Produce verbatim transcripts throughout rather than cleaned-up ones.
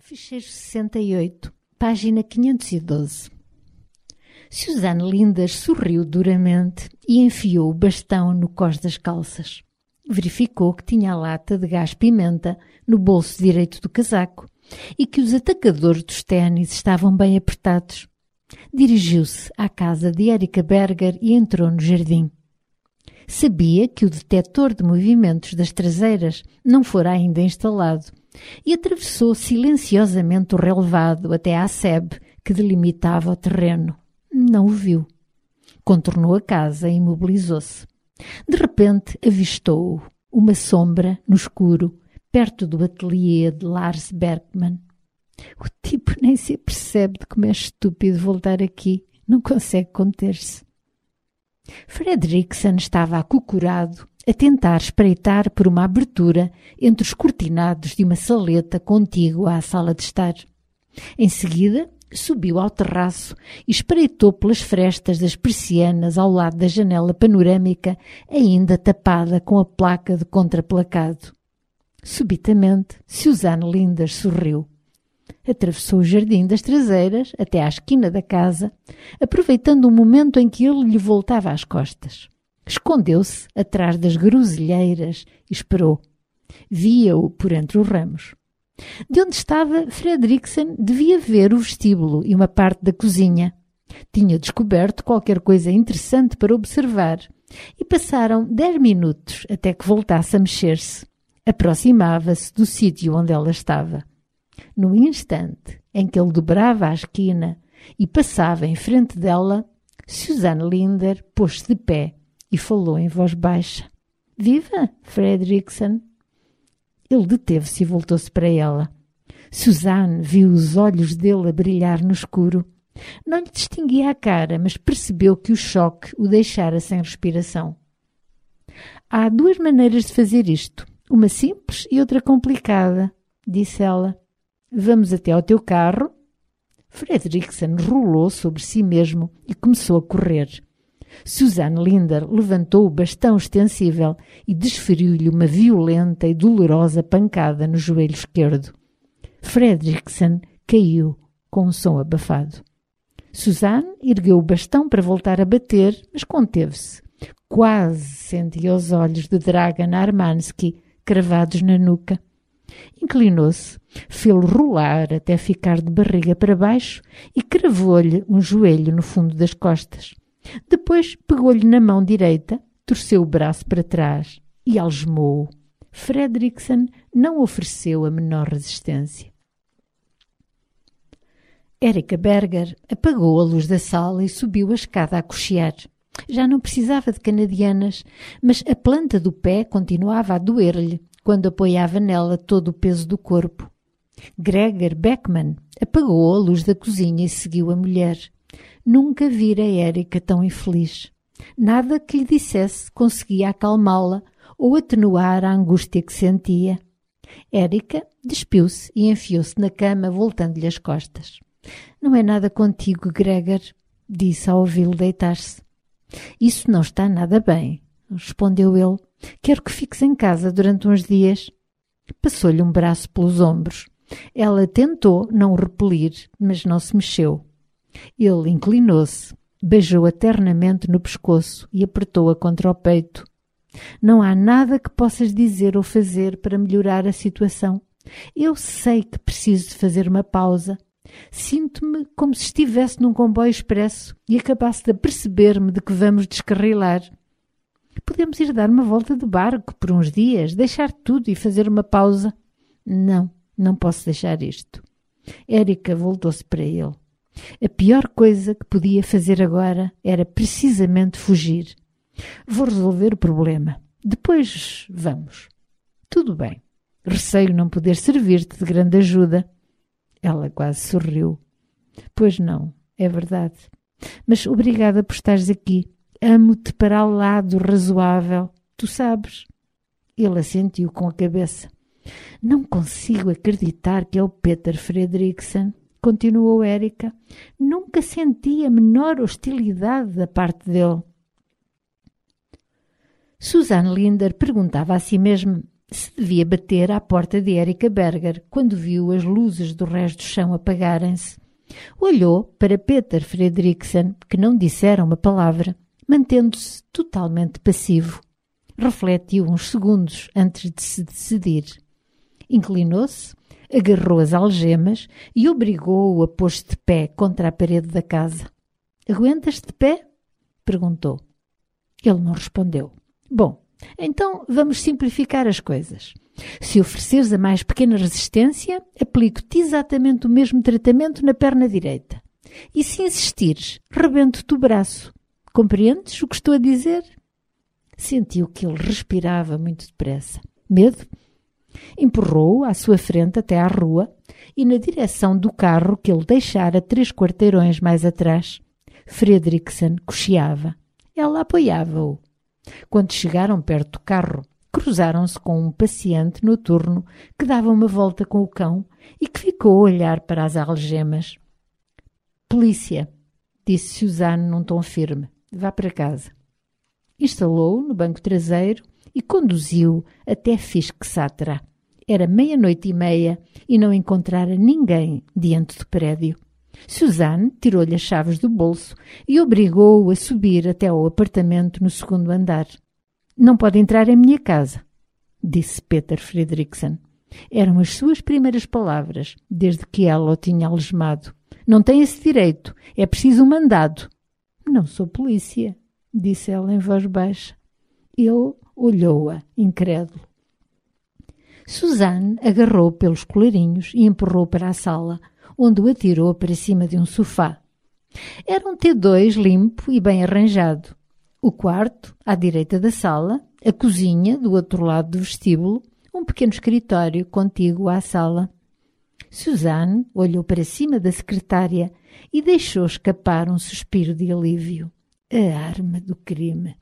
Ficheiro sessenta e oito, página quinhentos e doze. Suzanne Linders sorriu duramente e enfiou o bastão no cós das calças. Verificou que tinha a lata de gás-pimenta no bolso direito do casaco e que os atacadores dos ténis estavam bem apertados. Dirigiu-se à casa de Erika Berger e entrou no jardim. Sabia que o detetor de movimentos das traseiras não fora ainda instalado e atravessou silenciosamente o relevado até à sebe que delimitava o terreno. Não o viu. Contornou a casa e imobilizou-se. De repente avistou-o, uma sombra no escuro, perto do ateliê de Lars Berkman. O tipo nem se percebe de como é estúpido voltar aqui. Não consegue conter-se. Fredrickson estava acocorado a tentar espreitar por uma abertura entre os cortinados de uma saleta contígua à sala de estar. Em seguida, subiu ao terraço e espreitou pelas frestas das persianas ao lado da janela panorâmica, ainda tapada com a placa de contraplacado. Subitamente, Suzanne Linders sorriu. Atravessou o jardim das traseiras até à esquina da casa, aproveitando um momento em que ele lhe voltava às costas. Escondeu-se atrás das groselheiras e esperou. Via-o por entre os ramos. De onde estava, Fredrickson devia ver o vestíbulo e uma parte da cozinha. Tinha descoberto qualquer coisa interessante para observar e passaram dez minutos até que voltasse a mexer-se. Aproximava-se do sítio onde ela estava. No instante em que ele dobrava a esquina e passava em frente dela, Suzanne Linders pôs-se de pé e falou em voz baixa. — Viva, Fredrickson! Ele deteve-se e voltou-se para ela. Suzanne viu os olhos dele a brilhar no escuro. Não lhe distinguia a cara, mas percebeu que o choque o deixara sem respiração. Há duas maneiras de fazer isto, uma simples e outra complicada, disse ela. Vamos até ao teu carro? Fredrickson rolou sobre si mesmo e começou a correr. Suzanne Linders levantou o bastão extensível e desferiu-lhe uma violenta e dolorosa pancada no joelho esquerdo. Fredrickson caiu com um som abafado. Suzanne ergueu o bastão para voltar a bater, mas conteve-se. Quase sentia os olhos de Dragan Armansky cravados na nuca. Inclinou-se, fê-lo rolar até ficar de barriga para baixo e cravou-lhe um joelho no fundo das costas. Depois pegou-lhe na mão direita, torceu o braço para trás e algemou-o. Fredrickson não ofereceu a menor resistência. Erika Berger apagou a luz da sala e subiu a escada a cochear. Já não precisava de canadianas, mas a planta do pé continuava a doer-lhe quando apoiava nela todo o peso do corpo. Gregor Beckman apagou a luz da cozinha e seguiu a mulher. Nunca vira Erika tão infeliz. Nada que lhe dissesse conseguia acalmá-la ou atenuar a angústia que sentia. Erika despiu-se e enfiou-se na cama, voltando-lhe as costas. — Não é nada contigo, Gregor, disse ao ouvi-lo deitar-se. — Isso não está nada bem, respondeu ele. — Quero que fiques em casa durante uns dias. Passou-lhe um braço pelos ombros. Ela tentou não o repelir, mas não se mexeu. Ele inclinou-se, beijou-a ternamente no pescoço e apertou-a contra o peito. — Não há nada que possas dizer ou fazer para melhorar a situação. Eu sei que preciso de fazer uma pausa. Sinto-me como se estivesse num comboio expresso e acabasse de aperceber-me de que vamos descarrilar. Podemos ir dar uma volta de barco por uns dias, deixar tudo e fazer uma pausa. Não, não posso deixar isto. Erika voltou-se para ele. A pior coisa que podia fazer agora era precisamente fugir. Vou resolver o problema. Depois vamos. Tudo bem. Receio não poder servir-te de grande ajuda. Ela quase sorriu. Pois não, é verdade. Mas obrigada por estares aqui. Amo-te para lá do razoável. Tu sabes. Ele assentiu com a cabeça. Não consigo acreditar que é o Peter Fredrickson, continuou Erika. Nunca senti a menor hostilidade da parte dele. Suzanne Linders perguntava a si mesma se devia bater à porta de Erika Berger quando viu as luzes do resto do chão apagarem-se. Olhou para Peter Fredriksson, que não dissera uma palavra, mantendo-se totalmente passivo. Refletiu uns segundos antes de se decidir. Inclinou-se, agarrou as algemas e obrigou-o a pôr-se de pé contra a parede da casa. — Aguentas de pé? Perguntou. Ele não respondeu. — Bom, então vamos simplificar as coisas. Se ofereceres a mais pequena resistência, aplico-te exatamente o mesmo tratamento na perna direita. E se insistires, rebento-te o braço. Compreendes o que estou a dizer? Sentiu que ele respirava muito depressa. Medo? Empurrou-o à sua frente até à rua e na direção do carro que ele deixara três quarteirões mais atrás. Fredriksson cocheava. Ela apoiava-o. Quando chegaram perto do carro, cruzaram-se com um paciente noturno que dava uma volta com o cão e que ficou a olhar para as algemas. — Polícia! Disse Suzanne num tom firme. — Vá para casa. Instalou-o no banco traseiro e conduziu-o até Fisksätra. Era meia-noite e meia e não encontrara ninguém diante do prédio. Suzanne tirou-lhe as chaves do bolso e obrigou-o a subir até ao apartamento no segundo andar. — Não pode entrar em minha casa, disse Peter Fredriksson. Eram as suas primeiras palavras, desde que ela o tinha algemado. — Não tem esse direito. É preciso um mandado. — Não sou polícia, disse ela em voz baixa. Ele olhou-a, incrédulo. Suzanne agarrou pelos colarinhos e empurrou para a sala, onde o atirou para cima de um sofá. Era um T dois limpo e bem arranjado. O quarto, à direita da sala, a cozinha, do outro lado do vestíbulo, um pequeno escritório contíguo à sala. Suzanne olhou para cima da secretária e deixou escapar um suspiro de alívio. A arma do crime.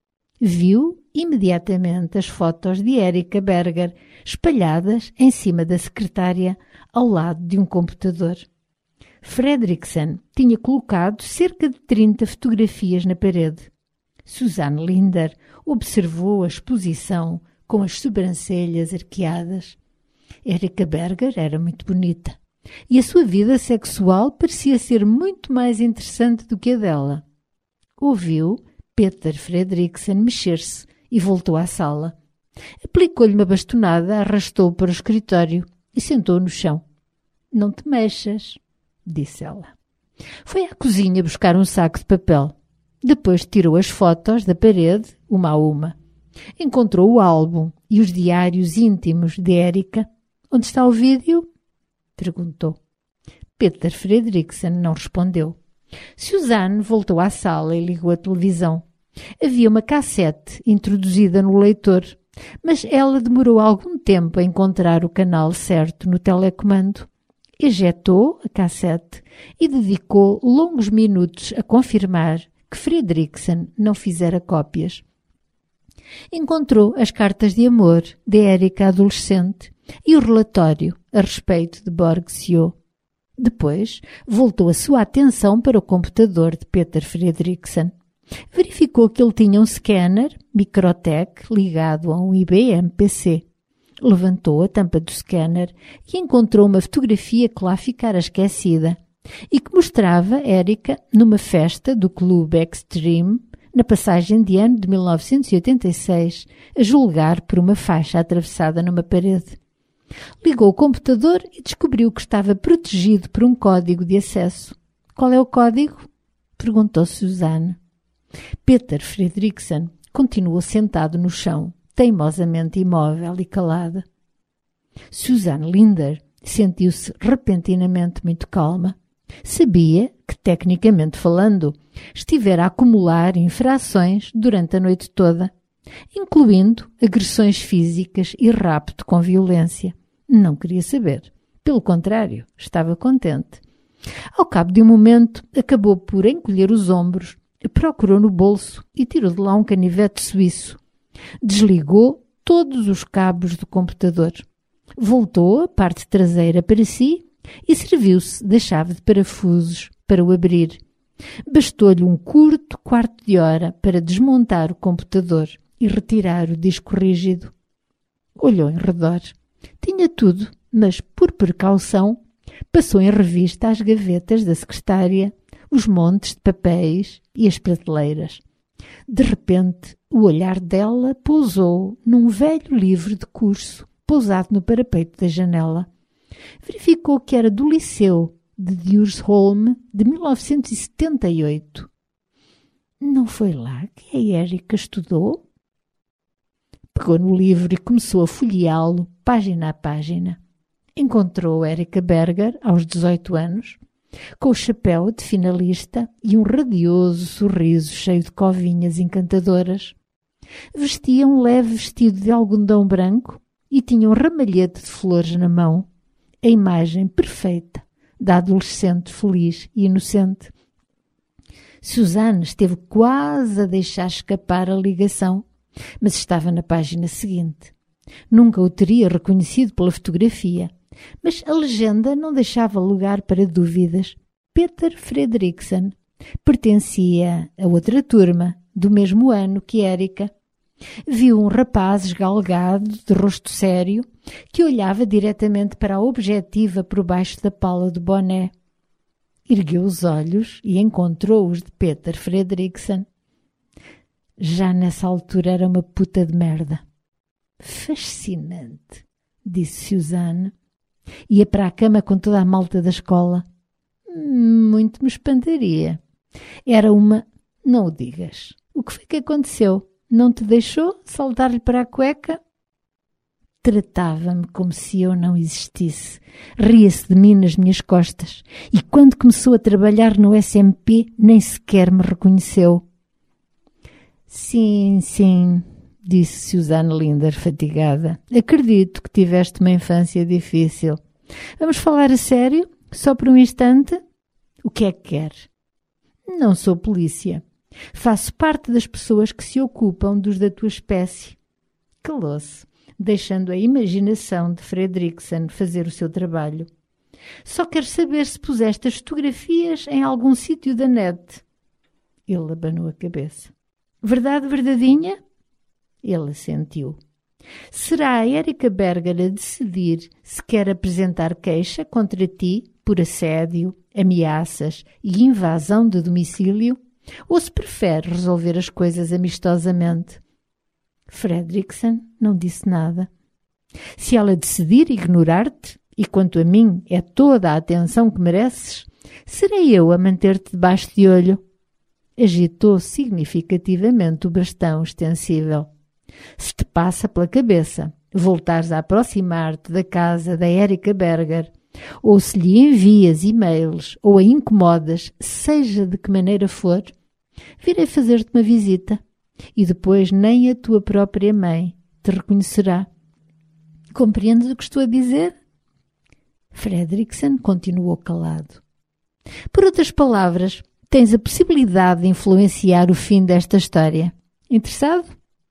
Viu imediatamente as fotos de Erika Berger espalhadas em cima da secretária ao lado de um computador. Fredriksson tinha colocado cerca de trinta fotografias na parede. Suzanne Linder observou a exposição com as sobrancelhas arqueadas. Erika Berger era muito bonita e a sua vida sexual parecia ser muito mais interessante do que a dela. Ouviu Peter Fredriksson mexer-se e voltou à sala. Aplicou-lhe uma bastonada, arrastou-o para o escritório e sentou no chão. — Não te mexas, disse ela. Foi à cozinha buscar um saco de papel. Depois tirou as fotos da parede, uma a uma. Encontrou o álbum e os diários íntimos de Erika. — Onde está o vídeo? Perguntou. Peter Fredriksson não respondeu. Suzanne voltou à sala e ligou a televisão. Havia uma cassete introduzida no leitor, mas ela demorou algum tempo a encontrar o canal certo no telecomando. Ejetou a cassete e dedicou longos minutos a confirmar que Fredriksson não fizera cópias. Encontrou as cartas de amor de Erika adolescente e o relatório a respeito de Borgsio. Depois, voltou a sua atenção para o computador de Peter Fredriksson. Verificou que ele tinha um scanner Microtech ligado a um I B M P C. Levantou a tampa do scanner e encontrou uma fotografia que lá ficara esquecida e que mostrava Erika numa festa do Clube Extreme na passagem de ano de mil novecentos e oitenta e seis, a julgar por uma faixa atravessada numa parede. Ligou o computador e descobriu que estava protegido por um código de acesso. — Qual é o código? Perguntou Suzanne. Peter Fredriksson continuou sentado no chão, teimosamente imóvel e calada. Suzanne Linder sentiu-se repentinamente muito calma. Sabia que, tecnicamente falando, estivera a acumular infrações durante a noite toda, incluindo agressões físicas e rapto com violência. Não queria saber. Pelo contrário, estava contente. Ao cabo de um momento, acabou por encolher os ombros, procurou no bolso e tirou de lá um canivete suíço. Desligou todos os cabos do computador. Voltou a parte traseira para si e serviu-se da chave de parafusos para o abrir. Bastou-lhe um curto quarto de hora para desmontar o computador e retirar o disco rígido. Olhou em redor. Tinha tudo, mas, por precaução, passou em revista as gavetas da secretária, os montes de papéis e as prateleiras. De repente, o olhar dela pousou num velho livro de curso, pousado no parapeito da janela. Verificou que era do Liceu de Djursholm de mil novecentos e setenta e oito. Não foi lá que a Erika estudou? Pegou no livro e começou a folheá-lo, página a página. Encontrou Erika Berger, aos dezoito anos, com o chapéu de finalista e um radioso sorriso cheio de covinhas encantadoras. Vestia um leve vestido de algodão branco e tinha um ramalhete de flores na mão, a imagem perfeita da adolescente feliz e inocente. Suzanne esteve quase a deixar escapar a ligação, mas estava na página seguinte. Nunca o teria reconhecido pela fotografia, mas a legenda não deixava lugar para dúvidas. Peter Fredriksson pertencia a outra turma, do mesmo ano que Erika. Viu um rapaz esgalgado, de rosto sério, que olhava diretamente para a objetiva por baixo da pala do boné. Ergueu os olhos e encontrou-os de Peter Fredriksson. Já nessa altura era uma puta de merda. Fascinante, disse Suzanne. Ia para a cama com toda a malta da escola. Muito me espantaria. Era uma... Não o digas. O que foi que aconteceu? Não te deixou saltar-lhe para a cueca? Tratava-me como se eu não existisse. Ria-se de mim nas minhas costas. E quando começou a trabalhar no S M P, nem sequer me reconheceu. Sim, sim, disse Suzanne Linder, fatigada. Acredito que tiveste uma infância difícil. Vamos falar a sério? Só por um instante? O que é que quer? Não sou polícia. Faço parte das pessoas que se ocupam dos da tua espécie. Calou-se, deixando a imaginação de Fredriksson fazer o seu trabalho. Só quero saber se puseste as fotografias em algum sítio da net. Ele abanou a cabeça. Verdade verdadeinha? Ele assentiu. Será a Erika Berger a decidir se quer apresentar queixa contra ti por assédio, ameaças e invasão de domicílio, ou se prefere resolver as coisas amistosamente? Fredriksson não disse nada. Se ela decidir ignorar-te, e quanto a mim é toda a atenção que mereces, serei eu a manter-te debaixo de olho. Agitou significativamente o bastão extensível. Se te passa pela cabeça voltares a aproximar-te da casa da Erika Berger, ou se lhe envias e-mails ou a incomodas, seja de que maneira for, virei fazer-te uma visita e depois nem a tua própria mãe te reconhecerá. Compreendes o que estou a dizer? Fredriksson continuou calado. Por outras palavras, tens a possibilidade de influenciar o fim desta história. Interessado?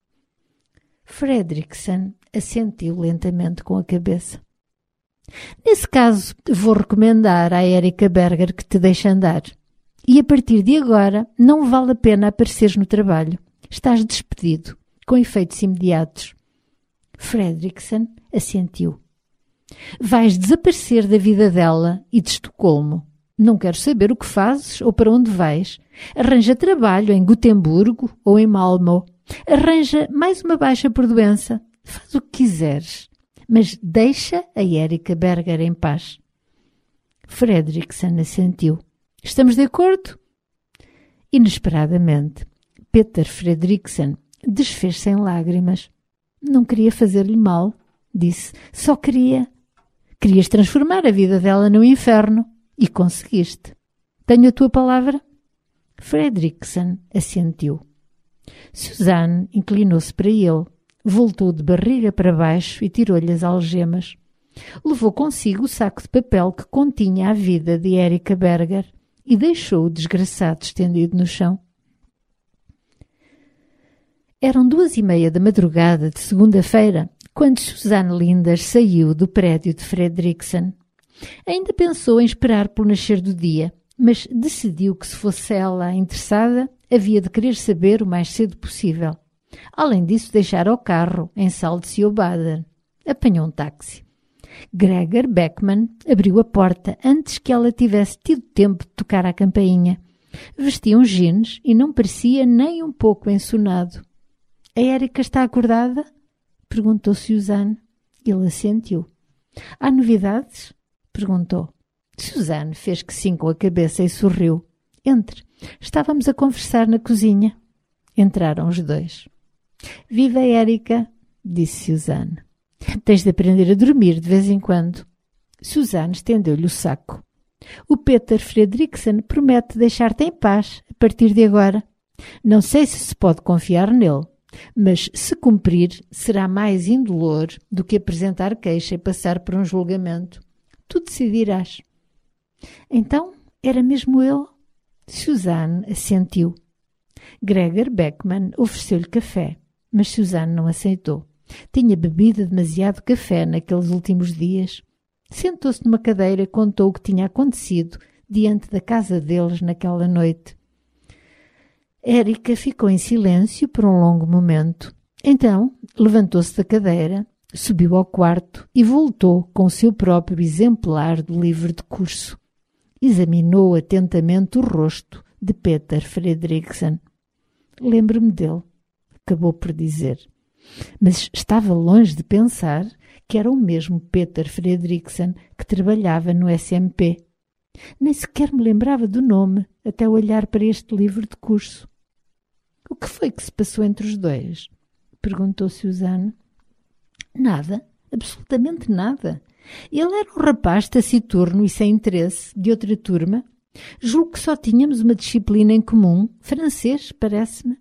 Fredriksson assentiu lentamente com a cabeça. Nesse caso, vou recomendar à Erika Berger que te deixe andar. E a partir de agora, não vale a pena apareceres no trabalho. Estás despedido, com efeitos imediatos. Fredriksson assentiu. Vais desaparecer da vida dela e de Estocolmo. Não quero saber o que fazes ou para onde vais. Arranja trabalho em Gotemburgo ou em Malmö. Arranja mais uma baixa por doença. Faz o que quiseres. Mas deixa a Erika Berger em paz. Fredriksson assentiu. Estamos de acordo? Inesperadamente, Peter Fredriksson desfez-se em lágrimas. Não queria fazer-lhe mal, disse. Só queria. Querias transformar a vida dela no inferno. E conseguiste. Tenho a tua palavra? Fredriksson assentiu. Suzanne inclinou-se para ele. Voltou de barriga para baixo e tirou-lhe as algemas. Levou consigo o saco de papel que continha a vida de Erika Berger e deixou o desgraçado estendido no chão. Eram duas e meia da madrugada de segunda-feira quando Suzanne Linder saiu do prédio de Fredriksson. Ainda pensou em esperar pelo nascer do dia, mas decidiu que se fosse ela interessada, havia de querer saber o mais cedo possível. Além disso, deixara o carro em Salzgitter. apanhou um táxi. Gregor Beckman abriu a porta antes que ela tivesse tido tempo de tocar à campainha. Vestia uns jeans e não parecia nem um pouco ensonado. — A Érica está acordada? Perguntou Suzanne. Ele assentiu. — Há novidades? Perguntou. Suzanne fez que sim com a cabeça e sorriu. — Entre. Estávamos a conversar na cozinha. Entraram os dois. — Viva, Érica! Disse Suzanne. — Tens de aprender a dormir de vez em quando. Suzanne estendeu-lhe o saco. — O Peter Fredriksson promete deixar-te em paz a partir de agora. Não sei se se pode confiar nele, mas se cumprir será mais indolor do que apresentar queixa e passar por um julgamento. Tu decidirás. Então, era mesmo ele? Suzanne assentiu. Gregor Beckman ofereceu-lhe café, mas Suzanne não aceitou. Tinha bebido demasiado café naqueles últimos dias. Sentou-se numa cadeira e contou o que tinha acontecido diante da casa deles naquela noite. Érica ficou em silêncio por um longo momento. Então, levantou-se da cadeira, subiu ao quarto e voltou com o seu próprio exemplar do livro de curso. Examinou atentamente o rosto de Peter Fredriksson. Lembro-me dele, acabou por dizer. Mas estava longe de pensar que era o mesmo Peter Fredriksson que trabalhava no S M P. Nem sequer me lembrava do nome até olhar para este livro de curso. — O que foi que se passou entre os dois? Perguntou Suzanne. — Nada, absolutamente nada. Ele era um rapaz taciturno e sem interesse, de outra turma. Julgo que só tínhamos uma disciplina em comum, francês, parece-me.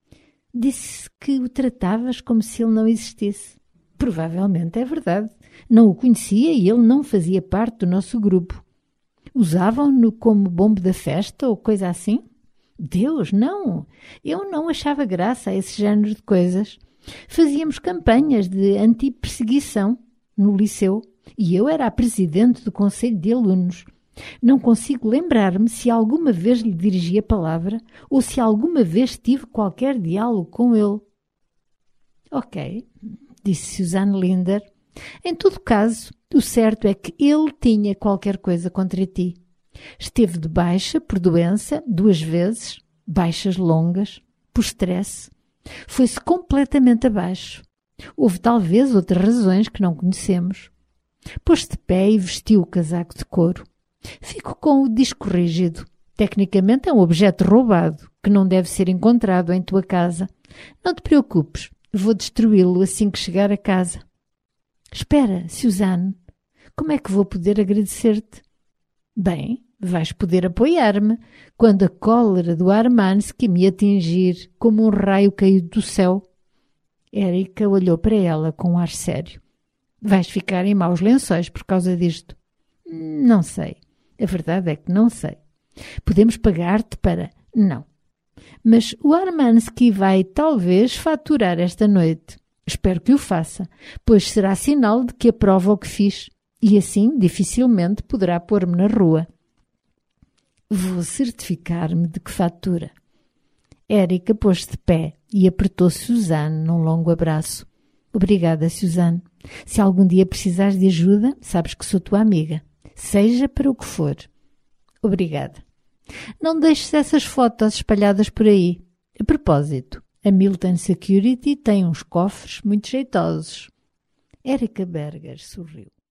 Disse que o tratavas como se ele não existisse. Provavelmente é verdade. Não o conhecia e ele não fazia parte do nosso grupo. Usavam-no como bombo da festa ou coisa assim? Deus, não! Eu não achava graça a esse género de coisas. Fazíamos campanhas de anti-perseguição no liceu e eu era a presidente do conselho de alunos. Não consigo lembrar-me se alguma vez lhe dirigi a palavra ou se alguma vez tive qualquer diálogo com ele. — Ok, disse Suzanne Linder. Em todo caso, o certo é que ele tinha qualquer coisa contra ti. Esteve de baixa por doença duas vezes, baixas longas, por stress. Foi-se completamente abaixo. Houve talvez outras razões que não conhecemos. Pôs-se de pé e vestiu o casaco de couro. Fico com o disco rígido. Tecnicamente é um objeto roubado, que não deve ser encontrado em tua casa. Não te preocupes, vou destruí-lo assim que chegar a casa. Espera, Suzanne, como é que vou poder agradecer-te? Bem, vais poder apoiar-me quando a cólera do Armansky me atingir como um raio caído do céu. Érica olhou para ela com um ar sério. Vais ficar em maus lençóis por causa disto. Não sei. A verdade é que não sei. Podemos pagar-te para... Não. Mas o Armansky vai talvez faturar esta noite. Espero que o faça, pois será sinal de que aprova o que fiz e assim dificilmente poderá pôr-me na rua. Vou certificar-me de que fatura. Érica pôs-se de pé e apertou Suzanne num longo abraço. Obrigada, Suzanne. Se algum dia precisares de ajuda, sabes que sou tua amiga. Seja para o que for. Obrigada. Não deixes essas fotos espalhadas por aí. A propósito, a Milton Security tem uns cofres muito jeitosos. Érica Berger sorriu.